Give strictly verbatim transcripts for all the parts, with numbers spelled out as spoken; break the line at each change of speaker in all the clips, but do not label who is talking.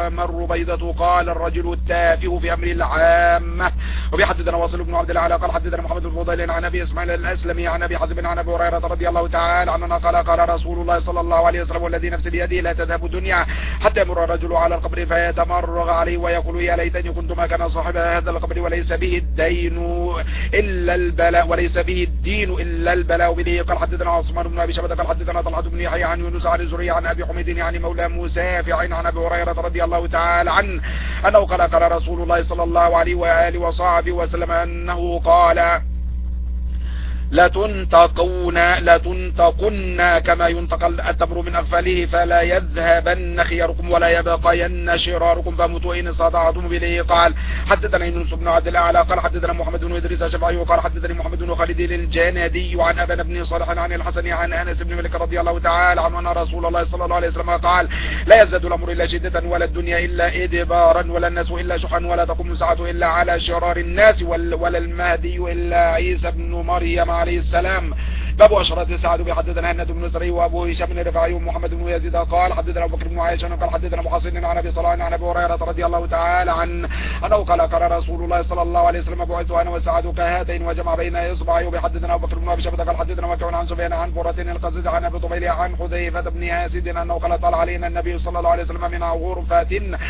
وما الربيضة قال الرجل التافه في أمر العامة. وبيحدثنا واصل بن عبد الله قال حدثنا محمد بن فضيل عن أبي إسماعيل الأسلمي عن أبي حازم عن أبي هريرة رضي الله تعالى عنه قال قال رسول الله صلى الله عليه وسلم والذي نفس بيده لا تذهب الدنيا حتى يمر الرجل على القبر فيتمرغ عليه ويقول يا ليتني كنت ما كان صاحب هذا القبر وليس به الدين إلا البلاء وليس به الدين إلا البلاء. به قال حدثنا عثمان بن أبي شبة قال حدثنا طلحة بن يحيى عن يونس عن الزهري عن أبي حميد يعني مولى مسافع عن أبي هريرة رضي الله تعالى عنه أنه قال قال رسول الله صلى الله عليه وآله وصحبه وسلم أنه قال لا تنتقون لا تنتقن كما ينتقل التمر من أغفاله فلا يذهبن خياركم ولا يبقين شراركم فموتوا إن استطعتم به. قال حدثنا يونس بن عبد الأعلى قال حدثنا محمد بن إدريس الشافعي وقال حدثني محمد بن خالد الجنادي وعن أبان بن صالح عن الحسن عن أنس بن مالك رضي الله تعالى عنه أن رسول الله صلى الله عليه وسلم قال لا يزداد الأمر إلا شدة ولا الدنيا إلا إدبارا ولا الناس إلا شحا ولا تقوم الساعة إلا على شرار الناس ولا المهدي إلا عيسى بن مريم عليه السلام. باب أشرة سعد بحدثنا هند بن سري وابو هشام بن رفاعي ومحمد بن يزيد قال حدثنا ابو بكر بن عائشة قال حدثنا ابو حسين عن ابي صلاح عن ابي هريرة رضي الله تعالى عن انه قال قال رسول الله صلى الله عليه وسلم بعثت انا وسعد كهاتين وجمع بين اصبعي. وبحدثنا ابو بكر بن ابي شبة قال حدثنا وكيع عن سفيان عن فرة القزز عن ابي طفيل عن حذيفة بن اسد انه قال طلع علينا النبي صلى الله عليه وسلم من غرفة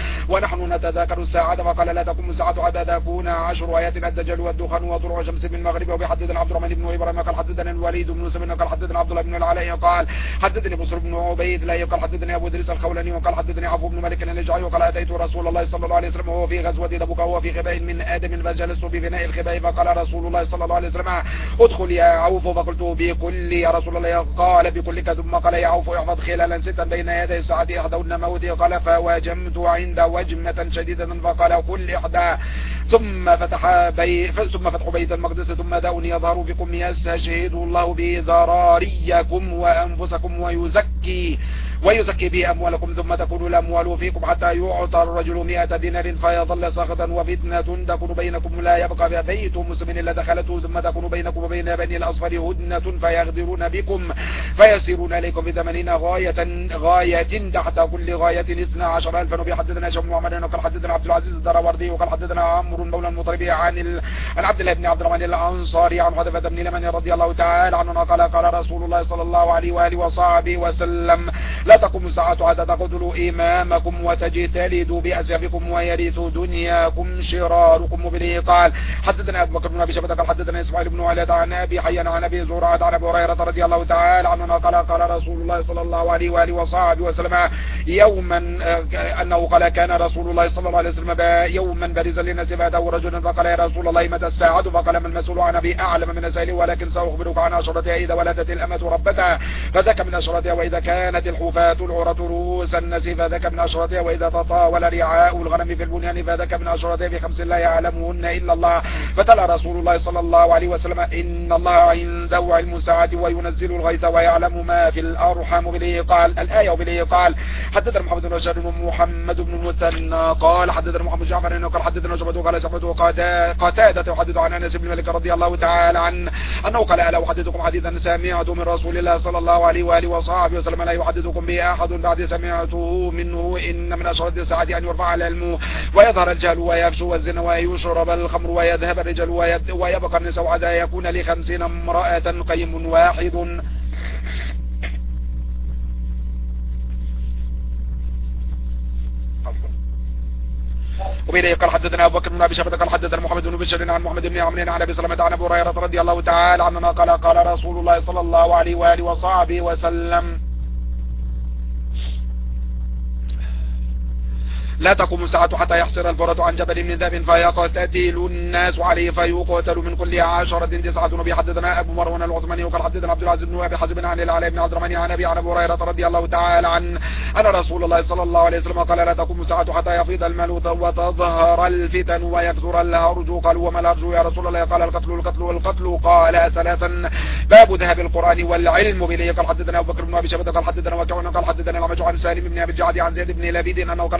ونحن نتذاكر الساعة فقال لا تقوم الساعة حتى تكون عشر آيات الدجال والدخان وطلوع الشمس من المغرب. وبحدثنا عبد الرحمن بن ابراهيم قال حدثنا الوليد بن سليمان قال حدثنا عبد الله بن العلاء قال حدثني بصر بن عبيد لا قال حدثني ابو ادريس الخولاني وقال حدثني عفو بن مالك الاشجعي وقال اتيت رسول الله صلى الله عليه وسلم وهو في غزوه تبوك وهو في خباء من ادم فجلست بفناء الخباء فقال رسول الله صلى الله عليه وسلم ادخل يا عوف فقلت بكل يا رسول الله قال بكلك ثم قال يا عوف احفظ خلالا ستا بين يدي الساعه احدهن موتي قال فواجمت عند وجمه شديده فقال كل احدى ثم فتح بي ثم فتح بيت المقدس ثم دعوني يظهر فيكم يستشهد الله بذراريكم وأنفسكم ويزكي ويزكي به أموالكم ثم تكون الأموال فيكم حتى يعطى الرجل مئة دينار فيظل ساخطا وفتنة تكون بينكم لا يبقى بيت مسلم إلا دخلته ثم تكون بينكم وبين بني الأصفر هدنة فيغدرون بكم فيسيرون عليكم بثمانين غاية غاية تحت كل غاية اثنا عشر ألفا. وبحدثنا شيخ محمد وقال حدثنا عبد العزيز الدراوردي وقال حدثنا عمرو مولى المطربي عن ال... عن عبد الله بن عبد الرحمن الأنصاري عن حذيفة بن اليمان رضي الله تعالى عنه قال قال رسول الله صلى الله عليه وآله وصحبه وسلم لا تقوم الساعة حتى تقتلوا إمامكم وتجتلدوا بأسيافكم ويرث دنياكم شراركم. وبه قال حدثنا أبو بكر بن أبي شيبة قال حدثنا إسماعيل بن علي عن أبي حيان عن أبي زرعة عن أبي هريرة رضي الله تعالى عنه قال قال رسول الله صلى الله عليه وآله وصحبه وسلم يوما أنه قال كان رسول الله صلى الله عليه وسلم يوما بارزا للناس فأتاه رجل فقال يا رسول الله متى الساعة فقال ما المسؤول عن أبي أعلم من السائل ولكن سأخبرك عن أشرتها إذا ولدت الأمة ربتها فذاك من أشرتها وإذا كانت الحفاة العرة رؤوس الناس فذاك من أشرتها وإذا تطاول رعاء الغنم في البنيان فذاك من أشرتها في خمس لا يعلمهن إلا الله. فتلا رسول الله صلى الله عليه وسلم إن الله عنده علم الساعة وينزل الغيث ويعلم ما في الأرحام. وبه قال الآية. وبه قال حدثنا محمد بن بشار ومحمد بن المثنى قال حدثنا محمد جعفر قال حدثنا شعبة قال شعبة قتادة يحدث عن أنس بن مالك رضي الله تعالى عنه أنه قال ألا أحدثكم حديثا سمعته من رسول الله صلى الله عليه وآله وصحبه وسلم لا يحدثكم به أحد بعد سمعته منه إن من أشرط الساعة أن يرفع العلم ويظهر الجهل ويفشو والزنا ويشرب الخمر ويذهب الرجال ويبقى النساء حتى يكون لخمسين امرأة قيم واحد. وبه قال حدثنا ابو بكر بن ابي شيبة قال حدثنا محمد بن بشير عن محمد بن عمرو عن ابي سلمة عن ابي هريرة رضي الله تعالى عنه قال قال رسول الله صلى الله عليه واله وصحبه وسلم لا تقوم الساعة حتى يحصر الفرة عن جبل من ذهب فيقتتل الناس عليه فيقتل من كل عشرة تسعة. وبه حدثنا ابو مروان العثماني وقال حدثنا عبد العزيز بن ابي حازم عن العلاء بن عبد الرحمن عن ابي عن ابي هريرة رضي الله تعالى عنه ان رسول الله صلى الله عليه وسلم قال لا تقوم الساعة حتى يفيض المال وتظهر الفتن ويكثر الهرج. قالوا وما الهرج يا رسول الله قال القتل القتل والقتل قال ثلاثا باب ذهب القرآن والعلم. به قال حدثنا ابو بكر بن ابي شيبة قال حدثنا وكيع قال حدثنا الأعمش عن سالم بن ابي الجعد عن زيد بن لبيد انه قال ذكر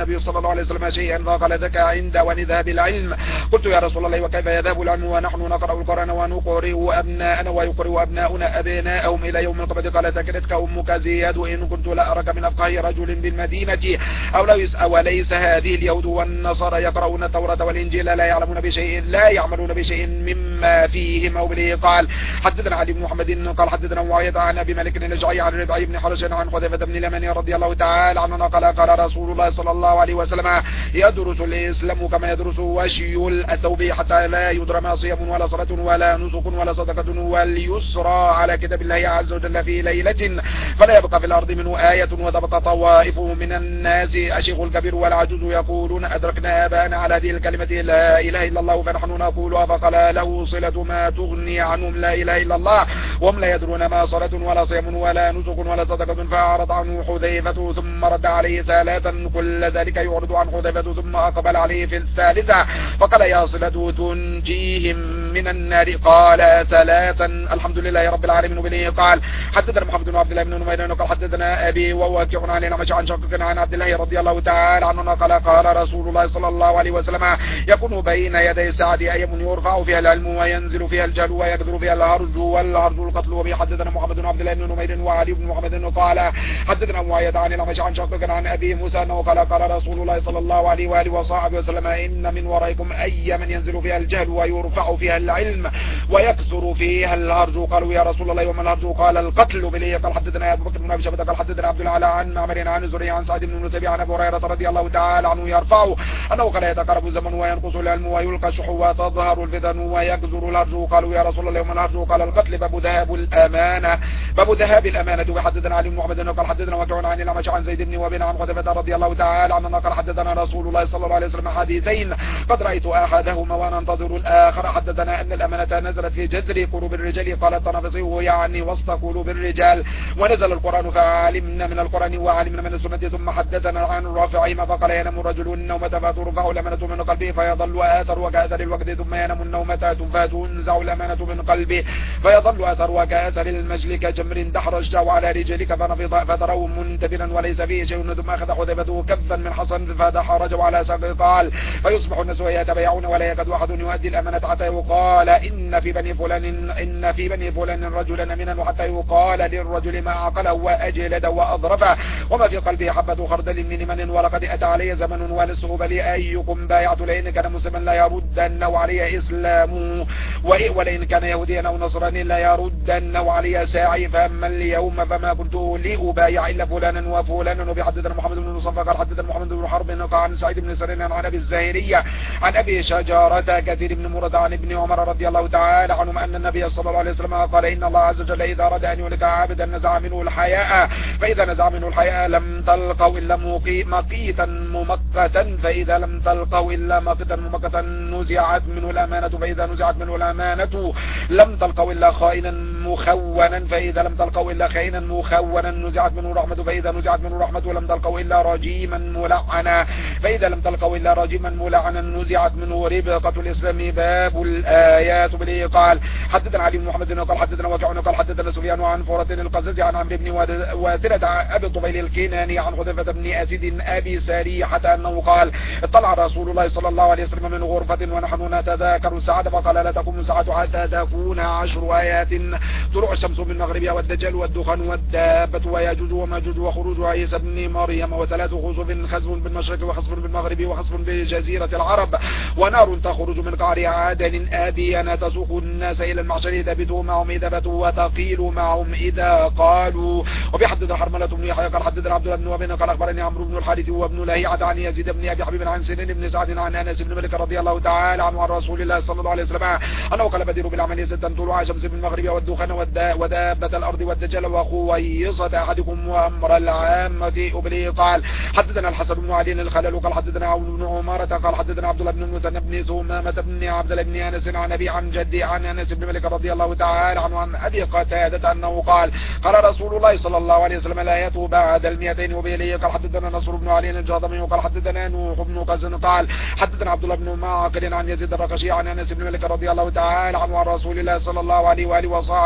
النبي صلى الله عليه وسلم شيئا فقال ذاك عند ونذهب العلم. قلت يا رسول الله وكيف يذهب العلم ونحن نقرأ القرآن ونقرئ أبناءنا ويقرئ أبناؤنا أبناءهم إلى يوم القيامة؟ قال ثكلتك أمك زياد إن كنت لا أراك من أفقه رجل بالمدينة أو ليس وليس هذه اليهود والنصارى يقرؤون التوراة والإنجيل لا يعلمون بشيء لا يعملون بشيء مما فيهم أو به. قال حدثنا علي بن محمد قال حدثنا معاوية عن أبي مالك الأشعري عن ربعي بن حرش عن حذيفة بن اليمان رضي الله تعالى عنه قال قال رسول الله صلى الله عليه وسلم يدرس الإسلام كما يدرس وشي الثوب حتى لا يدرى ما صيام ولا صلاة ولا نسك ولا صدقة واليسرى على كتاب الله عز وجل في ليلة فلا يبقى في الأرض منه آية وتبقى طوائف من الناس الشيخ الكبير والعجوز يقولون أدركنا آباءنا على هذه الكلمة لا إله إلا الله فنحن نقولها فقال له صلة ما تغني عنهم لا إله إلا الله وهم لا يدرون ما صلاة ولا صيام ولا نسك ولا صدقة. فأعرض عنه حذيفة ثم رد عليه ثلاثا كل ذلك يعرض عن حذيفة ثم أقبل عليه في الثالثة فقال يا صلة تنجيهم من النار؟ قال ثلاثا الحمد لله رب العالمين وبه. قال حدثنا محمد بن عبد الله بن نمير قال حدثنا أبي وواكع عن الأعمش عن شقيق عن عبد الله رضي الله تعالى عنه قال قال رسول الله صلى الله عليه وسلم يكون بين يدي الساعة أيام يرفع فيها العلم وينزل فيها الجهل ويكثر فيها الهرج والهرج القتل. وبه حدثنا محمد بن عبد الله بن نمير وعلي بن محمد قال حدثنا معاوية عن الأعمش عن شقيق عن أبي موسى أنه قال قال رسول الله صلى الله عليه وآله وصحبه وسلم إن من ورائكم أياما ينزل فيها الجهل ويرفع فيها العلم ويكثر فيها الهرج. قالوا يا رسول الله وما الهرج؟ قال القتل. بليه قال حدثنا أبو بكر بن أبي شيبة قال حدثنا عبد العالى عن معمر عن زري عن سعد بن المسيب عن أبي هريرة رضي الله تعالى عنه يرفع أنه قال يتقرب الزمن وينقص العلم ويلقى الشح وتظهر الفتن ويكثر الهرج. قالوا يا رسول الله وما الهرج؟ قال القتل باب ذهاب الأمانة باب ذهاب الأمانة. وحدثنا علي بن محمد قال حدثنا وكيع عن الأعمش عن زيد بن وبن عن حذيفة رضي الله تعالى عنه قال حدثنا رسول الله صلى الله عليه وسلم حديثين قد رأيت أحدهما وأنا أنتظر الآخر. حدثنا أن الأمانة نزلت في جذر قلوب الرجال قال الطنافسي يعني وسط قلوب الرجال ونزل القرآن فعلمنا من القرآن وعلمنا من السنة. ثم حدثنا عن رافعهما فقال ينام الرجل النومة فترفع الأمانة من قلبه فيظل آثر وكأثر الوقت ثم ينام النومة فتنزع الأمانة من قلبه فيظل آثر وكأثر المجل كجمر دحرج على رجلك فنفض فتروا منتبرا وليس فيه شيء. ثم أخذ حذيفة كفا من حصن فدحرج على ساقه قال فيصبح الناس يتبايعون ولا يكاد أحد يؤدي الأمانة حتى يقال إن في بني فلان إن في بني فلان رجلا منا حتى يقال للرجل ما عقله وأجلد وأضربه وما في قلبه حبة خردل من من. ولقد أتى علي زمن ونسه بل أيكم بايعت لئن كان مسلما لا يردنه علي إسلامه ولئن كان يهوديا أو نصرانيا لا يردنه علي ساعي. فأما اليوم فما كنت لأبايع إلا فلانا وفلانا. وبحدثنا محمد بن مصطفى قال حدثنا محمد بن حرب عن سعيد بن سرين عن أبي الزاهرية عن أبي شجرة كثير بن مرد عن ابن عمر رضي الله تعالى عنهم أن النبي صلى الله عليه وسلم قال إن الله عز وجل إذا أراد أن يهلك عابدا نزع منه الحياء فإذا نزع منه الحياء لم تلقوا إلا مقيتا ممقتا فإذا لم تلقوا إلا مقيتا ممقتا نزعت منه الأمانة فإذا نزعت منه الأمانة لم تلقوا إلا خائنا مخونا فإذا لم تلقوا إلا خائنا مخونا نزعت منه رحمة فإذا نزعت منه رحمة لم تلقوا إلا رجيما ملعنا فإذا لم تلقوا إلا رجيما ملعنا نزعت منه ربقة الإسلام. باب الآيات. بليه قال حدثنا علي بن محمد قال حدثنا وكيع قال حدثنا سفيان عن فرة القزاز عن عمرو بن واسرة أبي الطفيل الكناني عن حذيفة بن أسيد أبي سريحة أنه قال اطلع رسول الله صلى الله عليه وسلم من غرفة ونحن نتذاكر الساعة فقال لا تقوم الساعة حتى تكون عشر آيات طلوع الشمس من مغربها والدجال والدخان والدابة وياجوج وماجوج وخروج عيسى بن مريم وثلاث خسف خسف بالمشرق وخسف بالمغرب وخسف بجزيرة العرب ونار تخرج من قعر عدن آبيا تسوق الناس إلى المحشر تبتوا معهم إذا بتوا وتقيل معهم إذا قالوا. وبحدث حرملة بن يحيى قال حدثنا عبد الله بن وهب قال أخبرني عمرو بن الحارث وابن لهيعة عن يزيد بن أبي حبيب عن سنين بن سعد عن أنس بن مالك رضي الله تعالى عنه عن رسول الله صلى الله عليه وسلم أنه قال بدر بالعمل ستا طلوع شمس من المغرب والدخان ودابة الأرض والدجال وخويصة أحدكم وأمر العامة أبلي. قال حدثنا الحسن بن علي الخلل قال حدثنا عون بن عمارة قال حدثنا عبد الله بن المثنى بن ثمامة بن عبد الله بن أنس عن أبي عن جدي عن أنس بن مالك رضي الله تعالى عنه عن أبي قتادة أنه قال قال رسول الله صلى الله عليه وسلم لا يتوب بعد المئتين. وبيليه قال حدثنا نصر بن علي الجاضمي وقال حدثنا نوح بن قزن قال حدثنا عبد الله بن معقل عن يزيد الرقشي عن أنس بن مالك رضي الله تعالى عنه عن رسول الله صلى الله عليه وآله وصحبه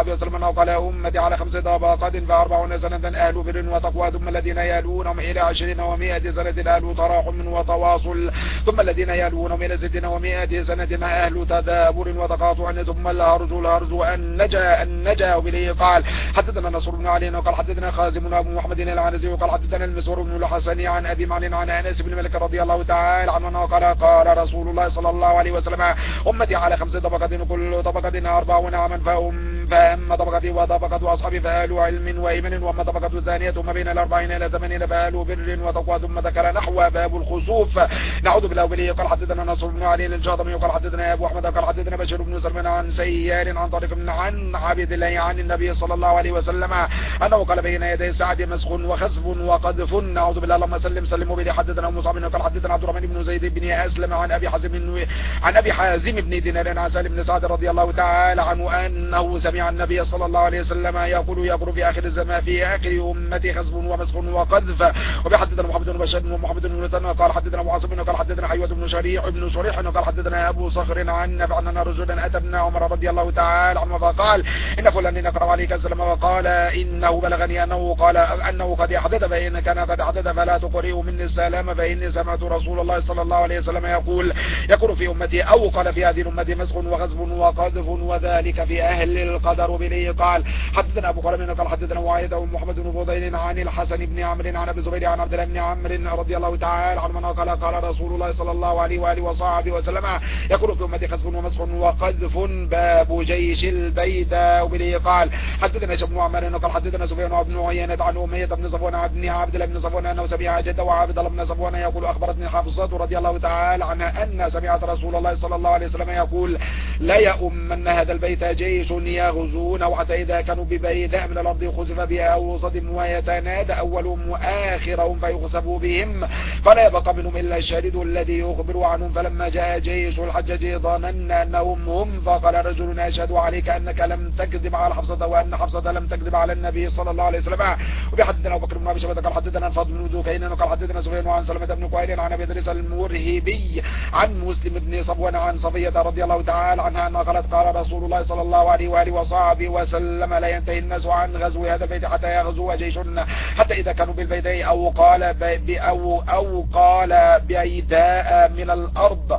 وصحبه وسلم أنه قال أمتي على خمس طبقات فأربعون سنة أهل بر وتقوى ثم الذين يلونهم إلى عشرين ومائة سنة أهل تراحم وتواصل ثم الذين يلونهم إلى ستين ومائة سنة أهل تدابر وتقاطع ثم الهرج الهرج أن نجا أن نجا وبه قال حدثنا نصر بن علي وقال حدثنا خازم بن أبو محمد العنزي وقال حدثنا المسور بن الحسن عن أبي معن عن أنس بن مالك رضي الله تعالى عنه قال قال رسول الله صلى الله عليه وسلم أمتي على خمس طبقات كل طبقة أربعون عاما فأم فأما طبقتي وطبقة أصحابي فأهل علم وإيمان وأما طبقة الثانية ثم بين الأربعين إلى ثمانين فأهل بر وتقوى ثم ذكر نحو باب الخسوف. نعوذ بالله وبه قال حدثنا نصر بن علي الجاضمي وقال حدثنا أبو أحمد قال حدثنا بشير بن سلمان عن سيار عن طريق من عن عبد الله عن النبي صلى الله عليه وسلم أنه قال بين يدي سعد مسخ وخسف وقذف. نعوذ بالله اللهم سلم سلم وبه حدثنا مصعب قال حدثنا عبد الرحمن بن زيد بن أسلم عن أبي حازم عن أبي حازم بن دينار عن سالم بن سعد رضي الله تعالى عنه أنه سمع النبي صلى الله عليه وسلم يقول يقول في آخر الزمان في آخر أمتي خسف ومسخ وقذف. وبحدثنا محمد بن بشار ومحمد بن مثنى قال حدثنا أبو عاصم قال حدثنا حيوة بن شريح بن شريح قال حدثنا أبو صخر عن نافع أن رجلا أتى ابن عمر رضي الله تعالى عنه فقال إن فلان نقرأ عليك السلام وقال إنه بلغني أنه قال أنه قد حدث فإن كان قد حدث فلا تقرئوا مني السلام فإني سمعت رسول الله صلى الله عليه وسلم يقول يقول في أمتي أو قال في هذه الأمة مسخ وغصب وقذف وذلك في أهل القدر بليه. قال حدثنا أبو قرم قال حدثنا وعيد ومحمد بن فضيل عن الحسن بن عمرو عن أبي زبير عن عبد الله بن عمرو رضي الله تعالى عنه قال قال رسول الله صلى الله عليه وآله وصحبه وسلم يقول في أمتي خسف ومسخ وقذف باب جيش البيداء وبليه. قال حدثنا شبن عمر قال حدثنا سفيان بن عيينة عن أمية بن صفوان بن عبد الله بن صفوان أنه سمع جده وعبد الله بن صفوان يقول أخبرتني حافظة رضي الله تعالى عنها أن سمعت رسول الله صلى الله عليه وسلم يقول لا يؤمن هذا البيت جيش يغزون وحتى إذا كانوا ببيداء من الأرض خسف بها أوسط ويتنادى أولهم وآخرهم فيخسفوا بهم فلا يبقى منهم إلا الشديد الذي يخبر عنهم. فلما جاء جيش الحجاج ظننا أنهم هم فقال رجل أشهد عليك أنك لم تكذب على حفصة وأن حفصة لم تكذب على النبي صلى الله عليه وسلم. وبحدثنا أبو بكر بن أبي شيبة قال حدثنا الفضل بن دكين قال حدثنا سفيان عن سلمة بن كهيل عن أبي إدريس المرهبي عن مسلم بن صفوان عن صفية رضي الله تعالى عنها أنها قالت قال رسول الله صلى الله عليه وآله وصحبه وسلم لا ينتهي الناس عن غزو هذا البيت حتى يغزو جيش حتى إذا كانوا بالبيداء أو قال أو أو قال بيداء من الأرض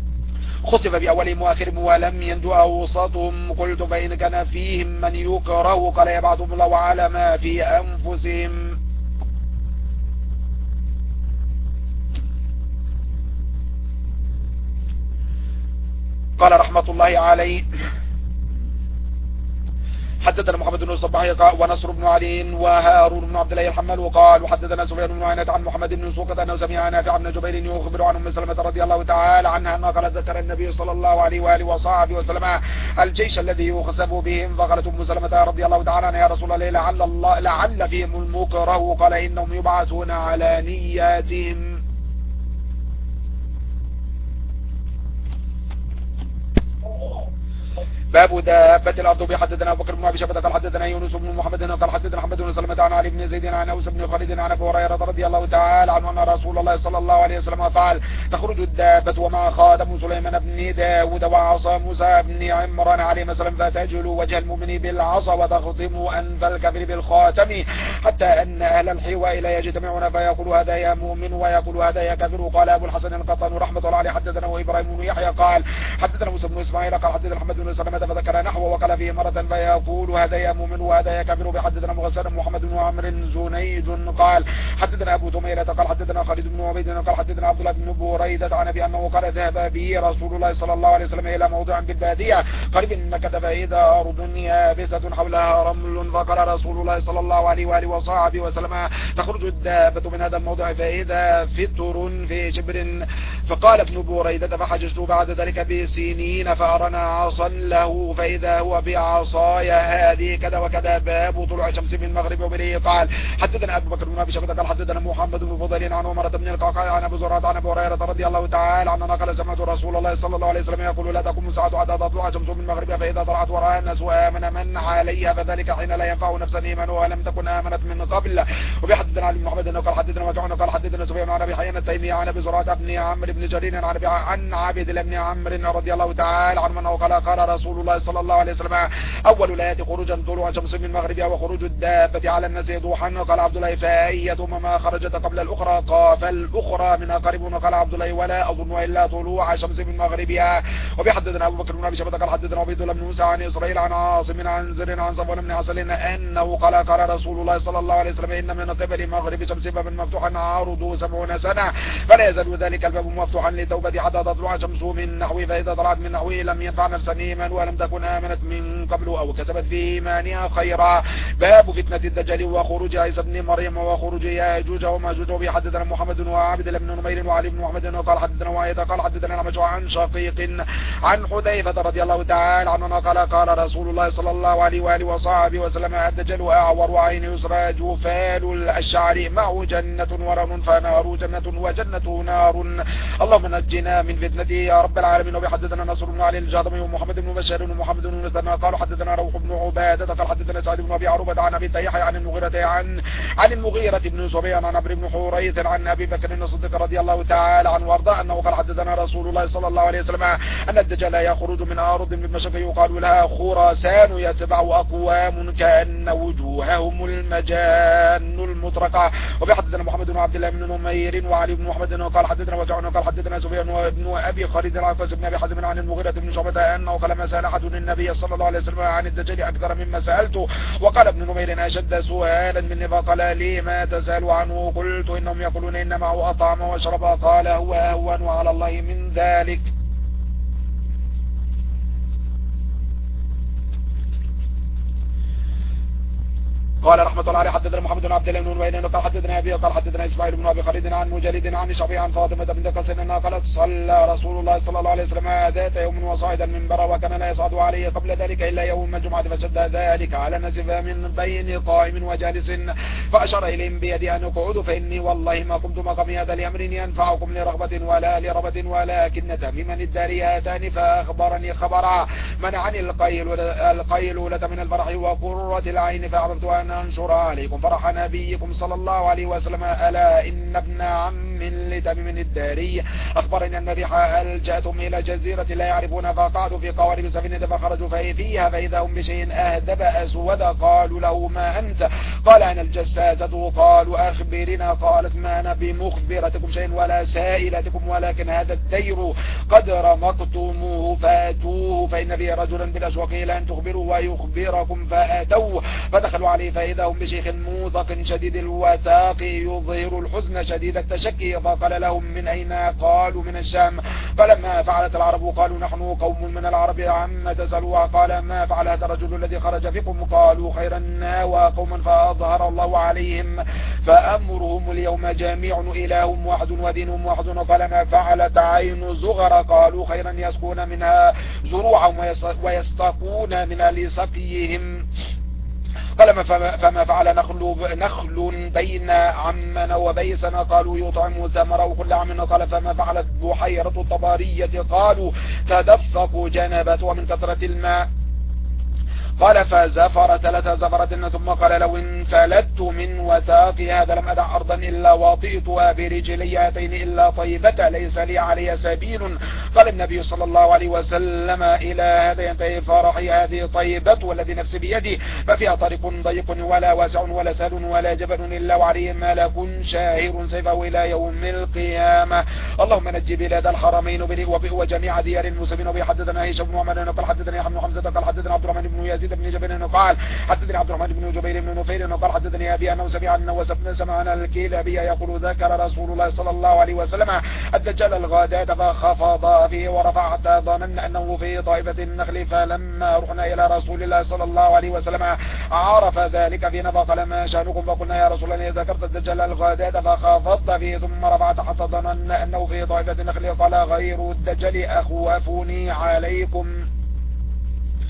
خسف بأولهم وآخرهم ولم ينجو أوسطهم. قلت فإن كان فيهم من يكره قال يبعثهم الله على ما في أنفسهم. قال رحمة الله عليه حدثنا محمد بن الصباح ونصر بن علي وهارون بن عبد الله الحمال وقال وحدثنا سفيان بن عيينة عن محمد بن سوقة أنه سمع نافع بن جبير يخبر عن أم سلمة رضي الله تعالى عنها أنها قالت ذكر النبي صلى الله عليه وآله وصحبه وسلم الجيش الذي يخسف بهم فقالت أم سلمة رضي الله تعالى عنها يا رسول الله لعل الله لعل فيهم المكره قال إنهم يبعثون على نياتهم. باب دابة الأرض. بحدثنا أبو بكر بن أبي شيبة قال حدثنا يونس بن محمد قال حدثنا محمد بن سلمة عن علي بن زيد عن أوس بن خالد عن أبي هريرة رضي الله تعالى عنه أن رسول الله صلى الله عليه وسلم قال تخرج الدابة ومع خادم سليمان بن داود وعصا موسى بن عمران عليه السلام فتجل وجه المؤمن بالعصا وتخطم أنف الكافر بالخاتم حتى أن أهل الحواء لا يجتمعون فيقول هذا يا مؤمن ويقول هذا يا كافر. قال أبو الحسن القطان رحمة الله عليه حدثنا وإبراهيم بن يحيى قال حدثنا موسى بن إسماعيل قال حدثنا محمد بن سلمة فذكر نحو وقال فيه مرة فيقول هذا يا مؤمن وهذا يا كافر. بحدثنا مغسل محمد بن عمرو زنيد قال حدثنا أبو تميلة قال حدثنا خالد بن عبيد قال حدثنا عبد الله بن بريدة عن أبي أنه قال ذهب به رسول الله صلى الله عليه وسلم إلى موضع بالبادية قريب من مكة فإذا أرض يابسة حولها رمل فقال رسول الله صلى الله عليه وآله وصحبه وسلم تخرج الدابة من هذا الموضع فإذا فتر في شبر. فقال ابن بريدة فحججت بعد ذلك بسنين فأرنا عصا له فإذا هو بعصايا هذه كذا وكذا باب طلوع الشمس من المغرب وبليه. قال حدثنا أبو بكر بن أبي شيبة قال حدثنا محمد بن فضيل عن عمرة بن القعقاع عن أبي زرعة عن أبي هريرة رضي الله تعالى عنه قال سمعت رسول الله صلى الله عليه وسلم يقول لا تقوم الساعة حتى تطلع الشمس من المغرب فإذا طلعت ورأى الناس وآمن من عليها فذلك حين لا ينفع نفسا إيمانها لم تكن آمنت من قبل. وبحدثنا علي بن محمد قال حدثنا وكعنا قال حدثنا سفيان عن أبي حيان التيمي عن أبي زرعة بن عمرو بن جرير عن عن عبد الله بن عمرو رضي الله تعالى عنه قال قال رسول الله صلى الله عليه وسلم أول الآيات خروجا طلوع شمس من مغربها وخروج الدابة على الناس ضحى. قال عبد الله فأيتهما ما خرجت قبل الأخرى قال فالأخرى منها قريب. قال عبد الله ولا أظن إلا طلوع شمس من مغربها. وبيحدثنا أبو بكر بن أبي شيبة قال حدثنا عبيد الله بن موسى عن إسرائيل عن عاصم عن زر عن صفوان بن عسل أنه قال قال رسول الله صلى الله عليه وسلم إن من قبل مغرب شمس باب مفتوحا عارضه سبعون سنة فلا يزال ذلك الباب مفتوحا للتوبة حتى تطلع شمس من نحوه، فإذا طلعت من نحوه لم ينفع نفسا إيمان ولم تكن آمنت من قبل أو كسبت في إيمانها خيرا. باب فتنة الدجال وخروج عيسى بن مريم وخروج ياجوج وماجوج. وبيحدثنا محمد وعبد الله بن نمير وعلي بن محمد قال حدثنا وعيد قال حدثنا نعمش عن شقيق عن حذيفة رضي الله تعالى عنه قال قال رسول الله صلى الله عليه وآله وصحبه وسلم الدجال أعور عين يسرى جفال الشعر معه جنة ورن فنار جنة وجنة نار. اللهم نجنا من فتنته يا رب العالمين. وبيحدثنا نصر بن علي الجهضمي ومحمد بن بشار ومحمد بن مثنى قالوا حدثنا روح بن عبادة قال حدثنا سعد بن أبي عروبة عن أبي تيحيى عن المغيرة عن عن المغيرة بن سفيان عن عمرو بن حريث عن أبي بكر الصديق رضي الله تعالى عنه وارضاه أنه قال حدثنا رسول الله صلى الله عليه وسلم أن الدجال يخرج من أرض من المشرق يقال لها خراسان يتبع أقوام كأن وجوههم المجان المطرقة. وبيحدثنا محمد بن عبد الله بن نمير وعلي بن محمد قال حدثنا وجعنا قال حدثنا سفيان وابن أبي خالد العاص بن أبي حازم عن المغيرة بن شعبة أنه قال ما سأل أحد النبي صلى الله عليه وسلم عن الدجال أكثر مما سألته. وقال ابن نمير أشد سؤالا مني فقال لي ما تسأل عنه؟ قلت إنهم يقولون إن معه أطعم وشرب قال هو أهون على الله من ذلك. قال رحمة الله عليه حدثنا محمد بن عبد الله بن نمير قال حدثنا أبي قال حدثنا إسماعيل بن أبي خالد عن مجالد عن شعبي عن فاطمة بنت قيس أنها قالت صلى رسول الله صلى الله عليه وسلم ذات يوم وصعد المنبر وكان لا يصعد عليه قبل ذلك إلا يوم الجمعة فشد ذلك على نزف من بين قائم وجالس فأشار إليهم بيدي أن اقعدوا فإني والله ما قمت مقامي هذا لأمر ينفعكم لرغبة ولا لرغبة ولكن تميما الدارياتان فأخبرني خبرا منعني القيلولة من الفرح وقرة العين فأحببت أن أنشر عليكم فرح نبيكم صلى الله عليه وسلم ألا إن ابن عم لتميم الداري أخبرني أن الريح ألجأتهم إلى جزيرة لا يعرفون فقعدوا في قوارب سفينة فخرجوا فيها فإذا هم بشيء أهدب أسود قالوا له ما أنت؟ قال أنا الجساسة. قالوا أخبرنا. قالت ما أنا بمخبرتكم شيء ولا سائلتكم ولكن هذا الدير قد رمقتموه فأتوه فإن به رجلا بالأشواق إلى أن تخبروا ويخبركم فأتوه فدخلوا عليه فإذا هم بشيخ موثق شديد الوثاق يظهر الحزن شديد التشكي فقال لهم من أين؟ قالوا من الشام. فلما فعلت العرب قالوا نحن قوم من العرب عما تسألوا. قال ما فعل هذا الرجل الذي خرج فيكم؟ قالوا خيرا ناوى قوما فأظهر الله عليهم فأمرهم اليوم جميع إلههم واحد ودينهم واحد. قال ما فعلت عين زغر؟ قالوا خيرا يسقون منها زروعهم ويستقون من لسقيهم. قال فما فعل نخل, نخل بين عمنا وبيسنا؟ قالوا يطعم ثمره كل عام. قال فما فعلت بحيرة الطبارية؟ قالوا تدفق جنبت ومن كثرة الماء. قال فزفر ثلاث زفرات ثم قال لو انفلت من وثاق هذا لم أدع أرضا إلا واطئتها برجلي هاتين إلا طيبة ليس لي علي سبيل. قال النبي صلى الله عليه وسلم إلى هذا ينتهي فرحي هذه طيبة والذي نفسي بيدي ففيها طريق ضيق ولا واسع ولا سهل ولا جبل إلا وعليه ملك شاهر سيفه إلى يوم القيامة. اللهم نجي بلاد الحرمين وجميع ديار المسلمين. وبيحدثنا هشام بن عمر قال حدثنا يحيى بن حمزة قال حدثنا عبد الرحمن بن يزيد بن جبل قال حدثني عبد الرحمن بن جبير بن نفير قال حدثني أبي أنه سمع النواس بن سمعان الكلابي يقول ذكر رسول الله صلى الله عليه وسلم الدجال الغداة فخفض فيه ورفع حتى ظننا أنه في طائفة النخل فلما رحنا إلى رسول الله صلى الله عليه وسلم عرف ذلك فينا فقال ما شأنكم؟ فقلنا يا رسول الله ذكرت الدجال الغداة فخفضت فيه ثم رفعت حتى ظننا أنه في طائفة النخل. قال غير الدجال أخوفني عليكم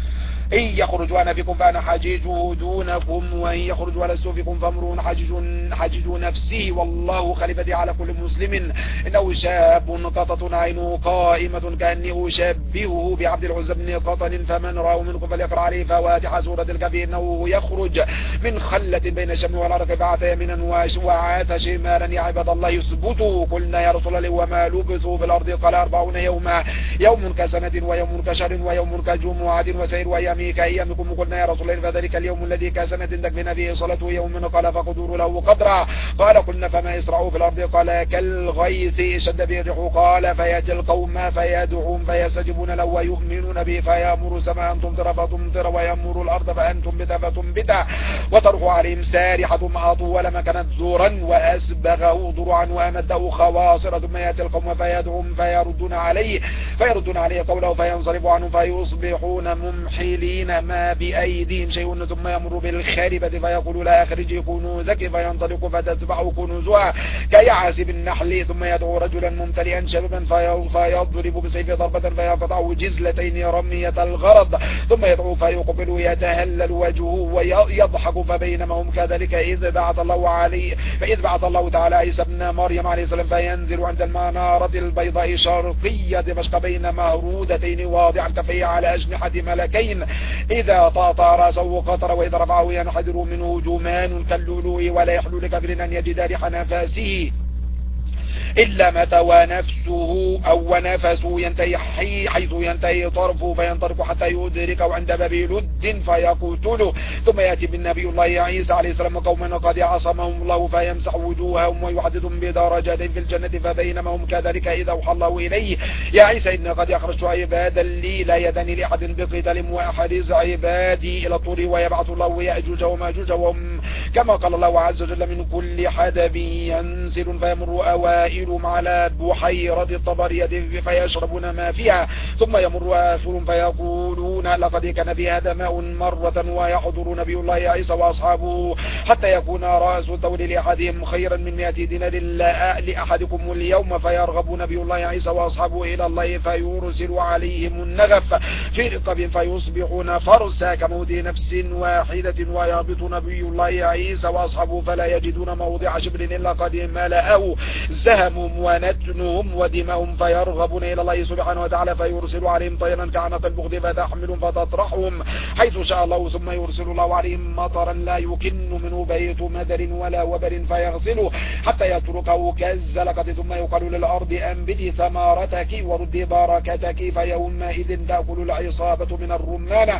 إن يخرج وأنا فيكم فأنا حجيج دونكم، وإن يخرج ولست فيكم فامرؤ حجيج حجيج نفسه، والله خليفتي على كل مسلم. إنه شاب قطة عينه قائمة كأني أشبهه بعبد العزى بن قطن، فمن راه منكم فليقرأ عليه فواتح سورة الكهف، إنه يخرج من خلة بين الشم والعرق فعث يمينا وعاث شمالا. يا عباد الله يثبتوا. قلنا يا رسول الله وما لبثوا في الأرض؟ قال أربعون يوما، يوم كسنة ويوم كشهر ويوم كجمعة وسير أيام كأيامكم. قلنا يا رسول الله فذلك اليوم الذي كسنة تكفينا فيه صلاة يوم، قال فقدروا له قدرا. قال قلنا فما يسرعوا في الأرض؟ قال كالغيث شد به الريح. قال فيأتي القوم فيدعون فيستجيبون له ويؤمنون به، فيأمر سماء أن تمطر فتمطر، ويأمر الأرض فأن تنبت فتنبت، وتروح عليهم سارحة أطول ما كانت زورا، وأسبغه ضرعا وأمده خواصر. ثم يأتي القوم فيدعون فيردون عليه فيردون عليه قوله فينصرف عنهم فيصبحون ممحلين ما بأيديهم شيء. ثم يمر بالخاربة فيقول لا أخرجي كنوزك، فينطلق فتتبع كنوزها كيعاسب النحل. ثم يدعو رجلا ممتلئا شبابا فيضرب بسيف ضربة فيقطعه جزلتين رمية الغرض. ثم يدعو فيقبل يتهلل وجهه ويضحك. فبينما هم كذلك إذ بعث الله عليه فإذ بعث الله تعالى عيسى ابن مريم عليه السلام فينزل عند المنارة البيضاء شرقية دمشق بين مهرودتين واضعا كفيه على أجنحة ملكين، إذا طاطا رأسه قطر، وإذا رفعه ينحدر منه جمان كاللؤلؤ، ولا يحلو لكافر أن يجد ريح نفسه إلا ما توى نفسه أو ونفسه ينتهي حيث ينتهي طرفه، فينطلق حتى يدركه عند باب لد فيقتله. ثم يأتي بالنبي الله عيسى عليه السلام قوما قد عصمهم الله فيمسح وجوههم ويحددهم بدرجات في الجنة. فبينما هم كذلك إذا أوحى الله إليه يا عيسى إن قد أخرجت عبادا لي لا يدني لأحد بقتال، وأحرز عبادي إلى الطور، ويبعث الله يأجوج وماجوج وهم كما قال الله عز وجل من كل حدب ينسل، فيمر أوائل على بحيرة الطبرية فيشربون ما فيها، ثم يمر آخر فيقولون لقد كان في هذا ماء مرة، ويحضر نبي الله عيسى وأصحابه حتى يكون رأس الثور لأحدهم خيرا من مئة دينار لأحدكم اليوم، فيرغب نبي الله عيسى وأصحابه إلى الله فيرسل عليهم النغف في رقب فيصبحون فرسا كموت نفس واحدة، ويهبط نبي الله عيسى وأصحابه فلا يجدون موضع شبر إلا قد ملأه زهمهم ونتنهم ودماهم، فيرغبون إلى الله سبحانه وتعالى فيرسل عليهم طيرا كعنق البغض فتحمل فتطرحهم حيث شاء الله، ثم يرسل الله عليهم مطرا لا يكن منه بيت مدر ولا وبر فيغسله حتى يتركه كالزلقة، ثم يقال للأرض أنبتي ثمارتك وردي بركتك، فيومئذ تأكل العصابة من الرمان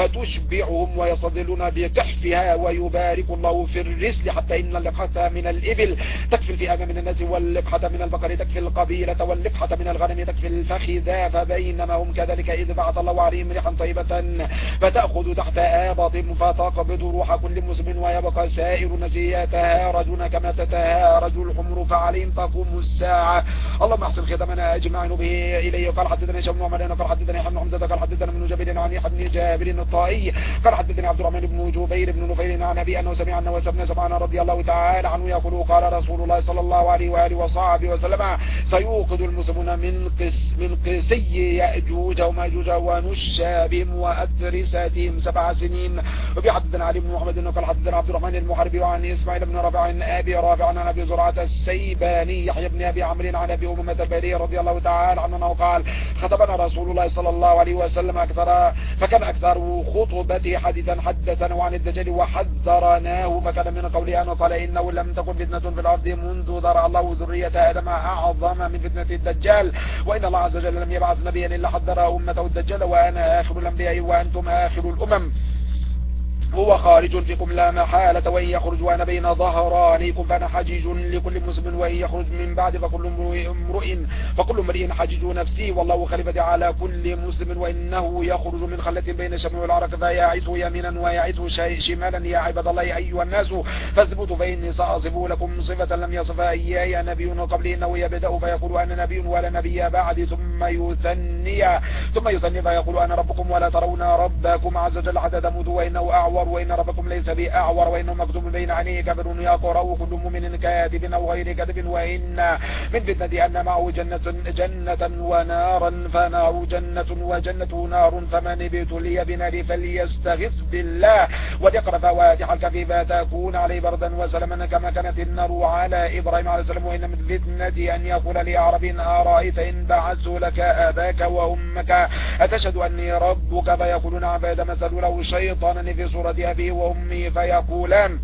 فتشبعهم ويصدلون بكحفها، ويبارك الله في الرسل حتى إن اللقحة من الإبل تكفي الفئام من الناس، واللقحة من البقر تكفي القبيلة، واللقحة من الغنم تكفي الفخذا. فبينما هم كذلك إذ بعث الله عليهم ريحا طيبة فتأخذ تحت آباطهم فتقبض روح كل مسلم، ويبقى سائر الناس يتهارجون كما تتهارج الحمر، فعليهم تقوم الساعة. اللهم احسن ختمنا أجمعين به إليه. قال حدثنا هشام بن عمر قال حدثنا يحيى بن حمزة قال حدثنا ابن جابر عن يحيى بن جابر الطائي قال حدثنا عبد الرحمن بن جبير بن نفيل عن أبي أنه سمع النواس بن سمعان رضي الله تعالى عنه يقول قال رسول الله صلى الله عليه وآله وصحبه وسلم سيوقد المسلمون من قس من قسي يأجوج وماجوج ونشابهم وأترساتهم سبع سنين. وبحدثنا علي بن محمد قال حدثنا عبد الرحمن المحاربي عن إسماعيل بن رافع عن أبي رافع عن أبي زرعة السيباني يحيى بن أبي عمرو عن أبي أمامة الباري رضي الله تعالى عنه قال خطبنا رسول الله صلى الله عليه وسلم أكثر فكان أكثر خطبته حديثا حدثنا عن الدجال وحذرناه، فكان من قوله أنه قال إنه لم تكن فتنة في الأرض منذ ذرع الله ذرية آدم أعظم من فتنة الدجال، وإن الله عز وجل لم يبعث نبيا إلا حذر أمته الدجال، وأنا آخر الأنبياء وأنتم آخر الأمم، هو خارج فيكم لا محالة، وإن يخرج وأنا بين ظهرانيكم فأنا حجيج لكل مسلم، وإن يخرج من بعد فكل امرئ فكل امرئ حجيج نفسه، والله خليفتي على كل مسلم، وإنه يخرج من خلة بين الشم والعرق فيعيث يمينا ويعيث شمالا. يا عباد الله أيها الناس فاثبتوا فإني سأصف لكم صفة لم يصفها إياي نبي قبلي، إنه يبدأ فيقول أنا نبي ولا نبي بعد، ثم يثني ثم يثني فيقول أنا ربكم ولا ترون ربكم عز وجل حتى تموتوا، وإنه أعور وإن ربكم ليس بأعور وإنه مكتوب بين عينيه كبر يقرأ كل مؤمن كاذب أو غير كذب وإن من فتنة أن معه جنة جنة ونارا فنار جنة وجنة نار فمن ابتلي بنار فليستغث بالله وليقرأ فواتح الكفيف تكون عليه بردا وسلما كما كانت النار على إبراهيم عليه السلام. وإن من فتنة أن يقول لأعرب أرأيت إن بعثت لك أباك وأمك أتشهد أني ربك فيقولون نعم فيتمثل له شيطانا في صورة أبيه وأمه فيقولان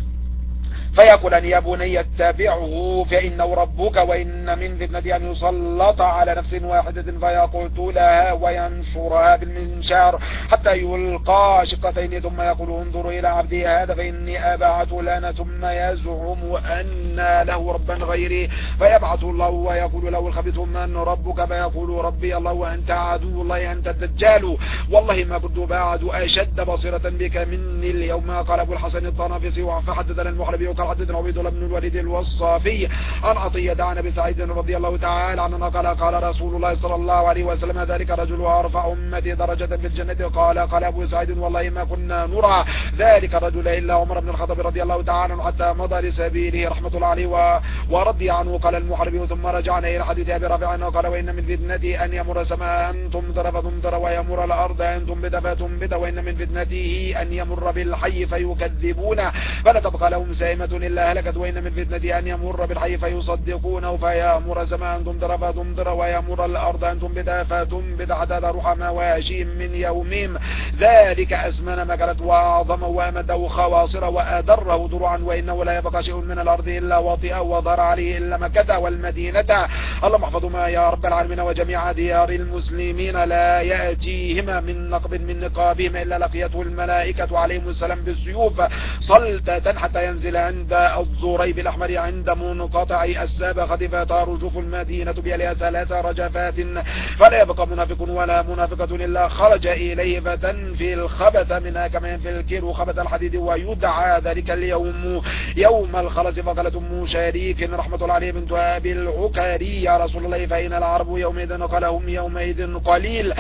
فيقول يا بني اتبعه فإنه ربك. وإن من فتنة أن يسلط على نفس واحدة فيقتلها وينشرها بالمنشار حتى يلقى شقتين ثم يقول انظروا إلى عبدي هذا فإني أبعث لنا ثم يزعم أن له ربا غيري فيبعث الله ويقول له الخبيث من ربك فيقول ربي الله وأنت عدو الله أنت الدجال والله ما كنت بعد أشد بصيرة بك مني اليوم. قال أبو الحسن الطنافسي فحدثنا المحربي وقال حدثنا عبيد الله بن الوليد الوصافي عن عطية عن أبي سعيد رضي الله تعالى عنه قال قال رسول الله صلى الله عليه وسلم ذلك رجل أرفع أمتي درجة في الجنة. قال قال أبو سعيد والله ما كنا نرى ذلك الرجل إلا عمر بن الخطاب رضي الله تعالى عنه حتى مضى لسبيله رحمة الله عليه ورضي عنه. قال المحربي ثم رجعنا إلى حديث أبي رافع قال وإن من فتنتي أن يمر سماء تمطر فتمطر ويمر الأرض أن تنبت فتنبت وإن من فتنته أن يمر بالحي فيكذبون فلا تبقى لهم سائمة إلا هلكت. وإن من فتنة أن يمر بالحي فيصدقونه فيأمر سماء أن تمطر فتمطر ويأمر الأرض أن تنبت فتنبت حتى تروح مواشي من يومهم ذلك أزمن مكلت وأعظم وأمده خواصر وأدره ضرعا وإنه لا يبقى شيء من الأرض إلا وطئا وضر عليه إلا مكة والمدينة. اللهم احفظهما يا رب العالمين وجميع ديار المسلمين لا يأتيهما من نقب من نقابهم إلا لقيته الملائكة عليهم السلام بالسيوف صلتة حتى ينزل عند الضريب الأحمر عند منقطع السابقة فترجف المدينة بيلها ثلاث رجفات فلا يبقى منافق ولا منافقة إلا خرج إليه فتنفي الخبث منها كما ينفي الكير خبث الحديد ويدعى ذلك اليوم يوم الخلص. فقالت أم شريك رحمة الله عليه بنت أبي العكري يا رسول الله فإن العرب يومئذ قال هم يومئذ قليل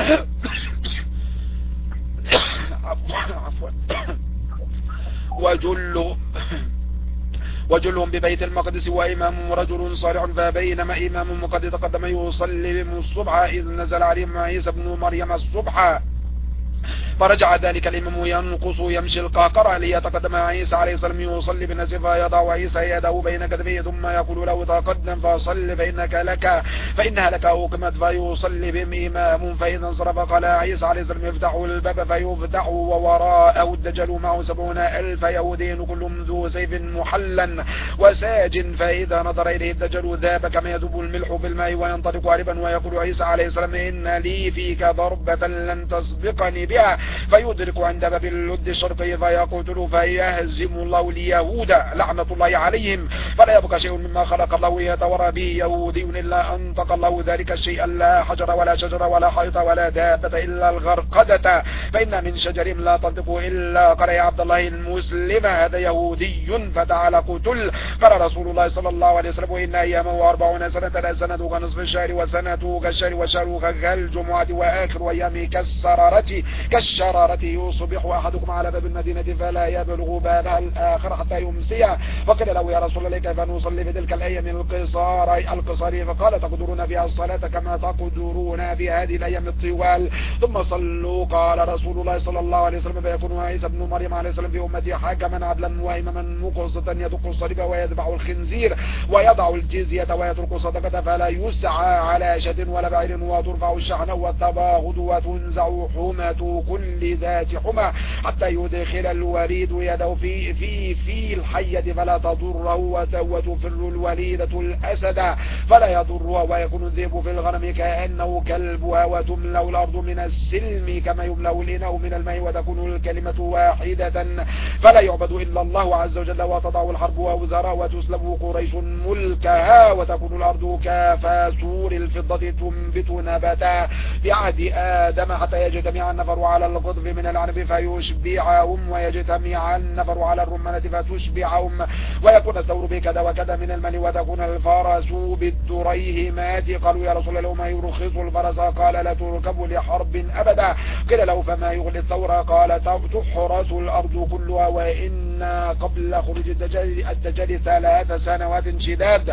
عفوا وجل وجلهم ببيت المقدس وإمام رجل صالح فبينما إمام قد تقدم يصلي بهم الصبح إذ نزل عليهم عيسى بن مريم الصبح فرجع ذلك الإمام ينقص يمشي القهقرة ليتقدم عيسى عليه السلام يصلي بالناس فيضع عيسى يده بين كتفيه ثم يقول له تقدم فصل فإنك لك فإنها لك أقمت فيصلي بهم إمام فإذا انصرف قال عيسى عليه السلام يفتحوا الباب فيفتحوا ووراءه الدجال معه سبعون ألف يهودين كلهم ذو سيف محلا وساج فإذا نظر إليه الدجال ذاب كما يذوب الملح في الماء وينطلق عربا ويقول عيسى عليه السلام إن لي فيك ضربة لن تسبقني بها فيدرك عند باب اللد الشرقي فيقتل فيهزم الله اليهود لعنة الله عليهم فلا يبقى شيء مما خلق الله يتورى به يهودي إلا أنطق الله ذلك الشيء لا حجر ولا شجر ولا حيط ولا دابة إلا الغرقدة فإن من شجر لا تنطق إلا قال يا عبد الله المسلم هذا يهودي فتعالى قتل. قال رسول الله صلى الله عليه وسلم إن أيامه أربعون سنة لا سنة كنصف الشهر وسنة كالشهر والشهر كالجمعة وآخر أيامه كالسرارة كالشرارة يصبح أحدكم على باب المدينة فلا يبلغ بابها الآخر حتى يمسيها. فقال له يا رسول الله كيف نصلي في تلك الأيام القصار القصار فقال تقدرون فيها الصلاة كما تقدرون في هذه الأيام الطوال ثم صلوا. قال رسول الله صلى الله عليه وسلم فيكون عيسى بن مريم عليه السلام في أمتي حاكما عدلا وإماما مقسطا يدق الصليب ويذبح الخنزير ويضع الجزية ويترك الصدقة فلا يسعى على شد ولا بعير وترفع الشحن والتباغض وتنزع حمة كل ذات حمى حتى يدخل الوريد يده في في في الحية فلا تضره وتفر الوليدة الأسد فلا يضرها ويكون الذئب في الغنم كأنه كلبها وتملأ الأرض من السلم كما يملأ الإناء من الماء وتكون الكلمة واحدة فلا يعبد إلا الله عز وجل وتضع الحرب ووزارها وتسلب قريش ملكها وتكون الأرض كفاسور الفضة تنبت نباتا بعهد آدم حتى يجتمع النفر النفر على القطف من العنب فيشبعهم ويجتمع النفر على الرمانة فتشبعهم ويكون الثور بكذا وكذا من المن وتكون الفرس بالدريهمات. قالوا يا رسول الله ما يرخص الفرس؟ قال لا تركب لحرب أبدا. قيل له فما يغلي الثور؟ قال تحرس الأرض كلها وإن قبل خروج الدجال, الدجال ثلاث سنوات شداد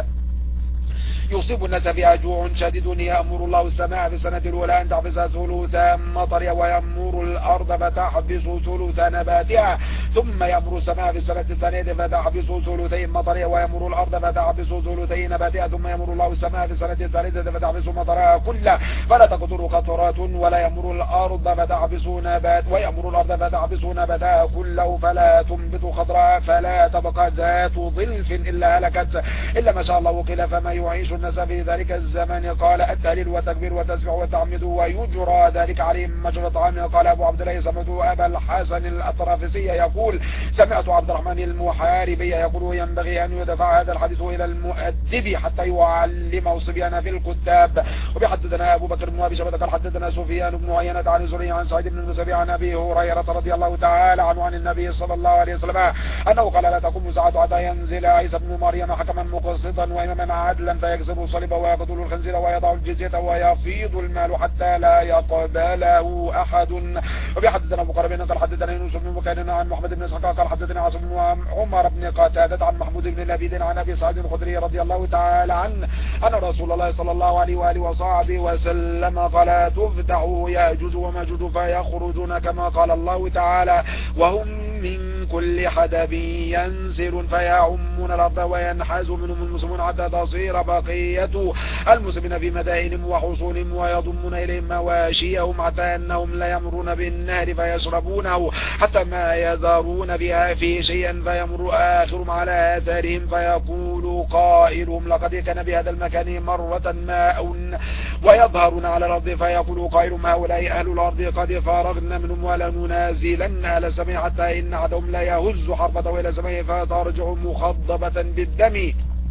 يصيب الناس بها جوع شديد يأمر الله السماء في السنة الأولى أن تحبس ثلث مطرها ويأمر الأرض فتحبس ثلث نباتها ثم يأمر السماء في السنة الثانية فتحبس ثلثي مطرها ويأمر الأرض فتحبس ثلثي نباتها ثم يأمر الله السماء في السنة الثالثة فتحبس مطرها كلها فلا تقدر قطرات ولا يأمر الأرض فتحبس نبات ويأمر الأرض فتحبس نباتها كله فلا تنبت خضراء فلا تبقى ذات ظلف إلا هلكت إلا ما شاء الله. وقيل فما يعيش الناس في ذلك الزمن؟ قال التهليل والتكبير والتسبيح والتحميد ويجرى ذلك عليهم مجرى طعام. قال أبو عبد الله سمعت أبا الحسن الأطرافسي يقول سمعت عبد الرحمن المحاربي يقول ينبغي أن يدفع هذا الحديث إلى المؤدب حتى يعلمه الصبيان في الكتاب. وبحدثنا أبو بكر بن أبي شيبة قال حدثنا سفيان بن عيينة عن الزهري عن سعيد بن المسيب عن أبي هريرة رضي الله تعالى عنه عن النبي صلى الله عليه وسلم أنه قال لا تقوم الساعة حتى ينزل عيسى بن مريم حكما مقسطا وإماما عادلا فيكسر الصليب ويقتل الخنزير ويضع الجزية ويفيض المال حتى لا يقبله أحد. وبحدثنا أبو قريب قال حدثنا يونس بن بكير عن محمد بن اسحاق قال حدثنا عاصم بن عمر بن قتادة عن محمود بن لبيد عن أبي سعيد الخدري رضي الله تعالى عنه أن رسول الله صلى الله عليه وآله وصحبه وسلم قال تفتح يأجوج وماجوج فيخرجون كما قال الله تعالى وهم من كل حدب ينزل فيعمون الأرض وينحاز منهم المسلمون حتى تصير بقية المسلمين في مدائنهم وحصولهم ويضمون إليهم مواشيهم حتى أنهم لا يمرون بالنهر فيشربونه حتى ما يذرون بها في شيئا فيمر آخرهم على آثارهم فيقول قائلهم لقد كان بهذا المكان مرة ماء ويظهرون على الأرض فيقول قائلهم هؤلاء أهل الأرض قد فارغنا منهم ولننازلن أهل السماء حتى إن أحدهم لا يهز حربته إلى السماء فترجع مخضبة بالدم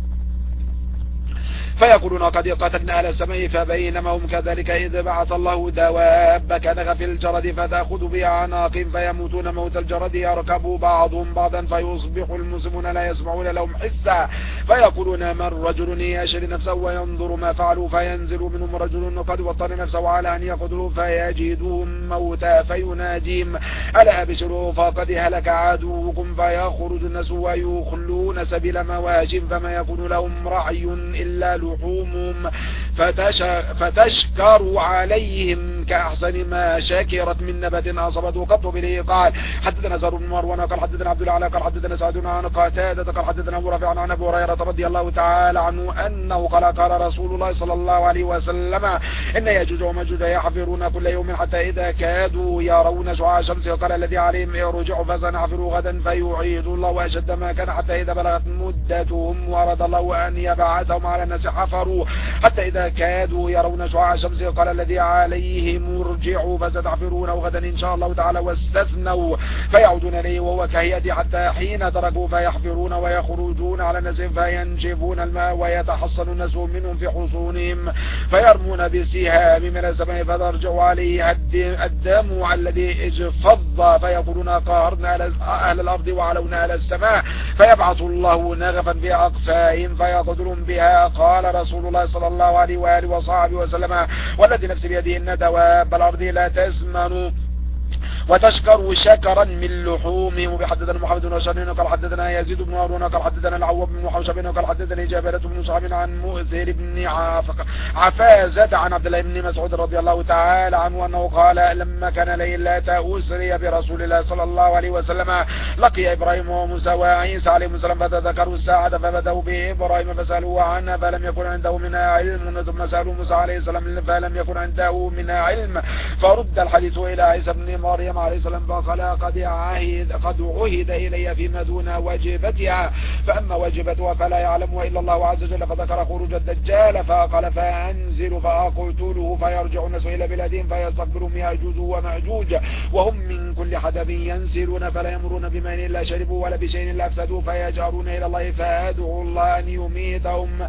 فيقولون قد قتلنا أهل السماء فبينما هم كذلك إذ بعث الله دواب كنغ في الجرد فتأخذ بأعناق فيموتون موت الجرد يركب بعضهم بعضا فيصبح المسلمون لا يسمعون لهم حسا فيقولون من رجل يشري نفسه وينظر ما فعلوا فينزل منهم رجل قد وطن نفسه على أن يقتلوا فيجدهم موتا فيناديهم ألا أبشروا فقد هلك عدوكم فيخرج الناس ويخلون سبيل مواشم فما يكون لهم رعي إلا لحومهم فتش فتشكر عليهم كأحسن ما شكرت من نبات أصابته قط به. قال حدثنا زهر بن مروان قال حدثنا عبد الأعلى قال حدثنا سعد عن قتادة قال حدثنا أبو رافع عن أبي هريرة رضي الله تعالى عنه أنه قال قال رسول الله صلى الله عليه وسلم إن يأجوج ومأجوج يحفرون كل يوم حتى إذا كادوا يرون شعاع الشمس قال الذي عليهم ارجعوا فسنحفروا غدا فيعيد الله أشد ما كان حتى إذا بلغت مدتهم ورد الله أن يبعثهم على الناس حفروا حتى إذا كادوا يرون شعاع الشمس قال الذي عليهم ارجعوا فستحفرونه غدا إن شاء الله تعالى واستثنوا فيعودون إليه وهو كهيئة حتى حين تركوا فيحفرون ويخرجون على الناس فينجبون الماء ويتحصن الناس منهم في حصونهم فيرمون بالسهام من السماء فترجع عليه الدم الذي اجفض فيقولون قهرنا أهل الأرض وعلونا أهل السماء فيبعث الله نغفا في أقفائهم فيقتلون بها. قال رسول الله صلى الله عليه وآله وصحبه وسلم والذي نفسي بيده إن دواب الأرض لا تسمن وتشكر شكرا من لحومهم. وبحدثنا محمد بن بشار قال حدثنا يزيد بن هارون قال حدثنا العواب بن حوشب قال حدثني جابر بن صعب عن مؤثر بن عفازة عن عبد الله بن مسعود رضي الله تعالى عنه أنه قال لما كان ليلة أسري برسول الله صلى الله عليه وسلم لقي إبراهيم وموسى وعيسى عليه السلام فتذكروا الساعة فبدأوا بإبراهيم فسألوا عنها فلم يكن عنده منها علم ثم سألوا موسى عليه السلام فلم يكن عنده منها علم فرد الحديث إلى عيسى بن مريم عليه السلام فقال قد عهد قد عهد إلي فيما دون واجبتها فأما واجبتها فلا يعلم إلا الله عز وجل فذكر خروج الدجال فقال فأنزل فأقتله فيرجع الناس إلى بلادهم فيستقبلهم يأجوج ومأجوج وهم من كل حدب ينزلون فلا يمرون بماء إلا شربوا ولا بشيء إلا أفسدوا فيجأرون إلى الله فأدعو الله أن يميتهم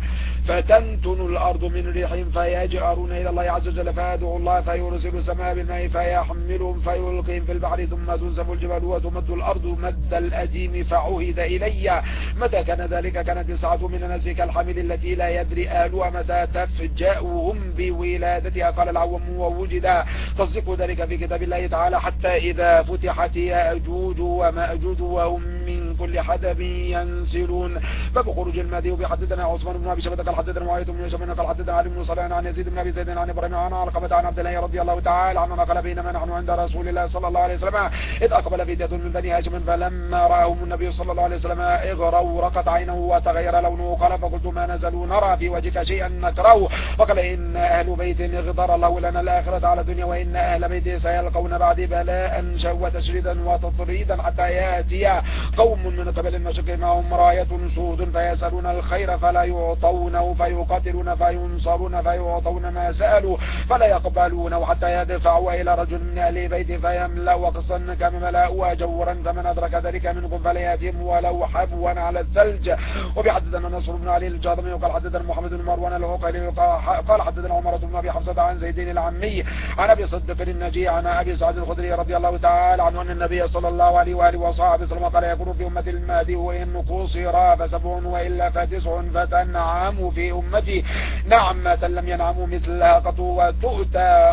فتنتن الأرض من ريحهم فيجأرون إلى الله عز وجل فيدعو الله فيرسل السماء بالماء فيحملهم فيلقيهم في البحر ثم تنسف الجبال وتمد الأرض مد الأديم فعهد إلي متى كان ذلك كانت الساعة من الناس كالحمل التي لا يدري أهلها متى تفجأهم بولادتها. قال العوام ووجد تصديق ذلك في كتاب الله تعالى حتى إذا فتحت يأجوج ومأجوج وهم من كل حدب ينسلون. باب خروج المهدي. وبحدثنا عثمان بن ابي شيبه قال حدثنا معاويه بن يوسف قال حدثنا علي بن صالح عن يزيد بن ابي زيد عن ابراهيم عن علقمه عن عبد الله رضي الله تعالى عنه قال بينما نحن عند رسول الله صلى الله عليه وسلم اذ اقبل فتية من بني هاشم فلما راهم النبي صلى الله عليه وسلم اغروا رقت عينه وتغير لونه قال فقلت ما نزلوا نرى في وجهك شيئا نكره وقال ان اهل بيت اغدر الله لنا الاخره على الدنيا وان اهل بيت سيلقون بعد بلاء وتشريدا وتطريدا حتى ياتي قوم من قبل المشرق معهم راية سود فيسألون الخير فلا يعطونه فيقاتلون فينصرون فيعطون ما سألوا فلا يقبلونه حتى يدفعوا إلى رجل من أهل بيت فيملأ قصا كما ملأوا جورا فمن أدرك ذلك منكم فليأتهم ولو حبوا على الثلج. وبحدثنا نصر بن علي الجاضمي وقال حدثنا محمد بن مروان العقيلي قال حدثنا عمر بن أبي حفصة عن زيدين العمي عن أبي صدق النجي عن أبي سعد الخدري رضي الله تعالى عنه أن النبي صلى الله عليه وآله وصحبه وسلم قال يكون في أمة المهدي وإن قصر فسبع وإلا فتسع فتنعم في أمتي نعمة لم ينعموا مثلها قط وتؤتى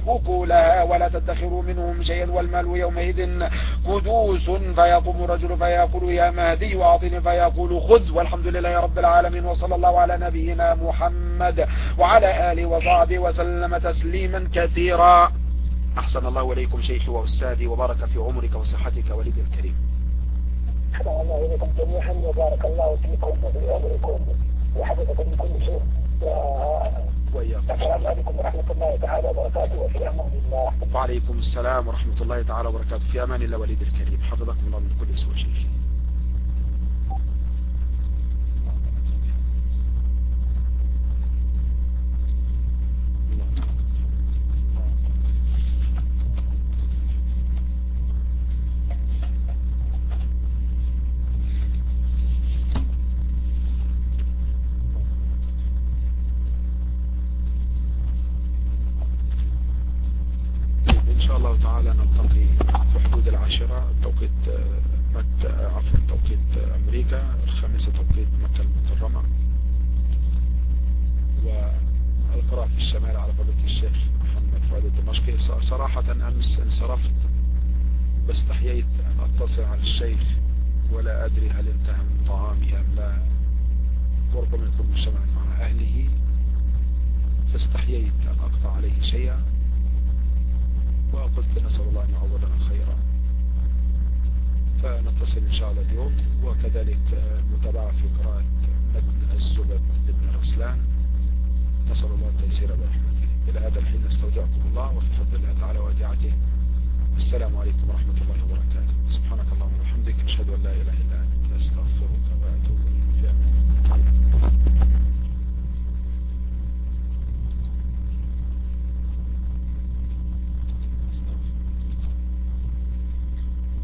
أكلها ولا تدخروا منهم شيئا والمال يومئذ قدوس فيقوم الرجل فيقول يا مهدي أعطني فيقول خذ. والحمد لله رب العالمين وصلى الله على نبينا محمد وعلى آله وصحبه وسلم تسليما كثيرا. أحسن الله إليكم شيخي وأستاذي وبارك في عمرك وصحتك ولدي الكريم.
أحسن الله إليكم جميعا وبارك الله فيكم وفي عمركم وحفظكم من كل شيء
وإياكم.
السلام عليكم ورحمة الله تعالى وبركاته وفي أمان الله.
وعليكم السلام ورحمة الله تعالى وبركاته في أمان الله وليد الكريم. حفظكم الله من كل سوء شيخ. إن شاء الله تعالى نلتقي في حدود العاشرة توقيت مكة عفوا توقيت أمريكا الخامسة توقيت مكة المكرمة والقراءة في الشمال على فضيلة الشيخ محمد فؤاد الدمشقي. صراحة أمس انصرفت بس استحييت أن أتصل على الشيخ ولا أدري هل انتهى من طعامي أم لا وربما يكون مجتمع مع أهله فاستحييت أن أقطع عليه شيئا وقلت نسأل الله أن يعوضنا خيرا فنتصل إن شاء الله اليوم. وكذلك المتابعة في قراءة ابن الزبد لابن رسلان نسأل الله التيسير برحمته. إلى هذا الحين استودعكم الله وفي حفظ الله تعالى وديعته. السلام عليكم ورحمة الله وبركاته. سبحانك اللهم وبحمدك أشهد أن لا إله إلا أنت أستغفرك وأتوب إليك. في أمان الله.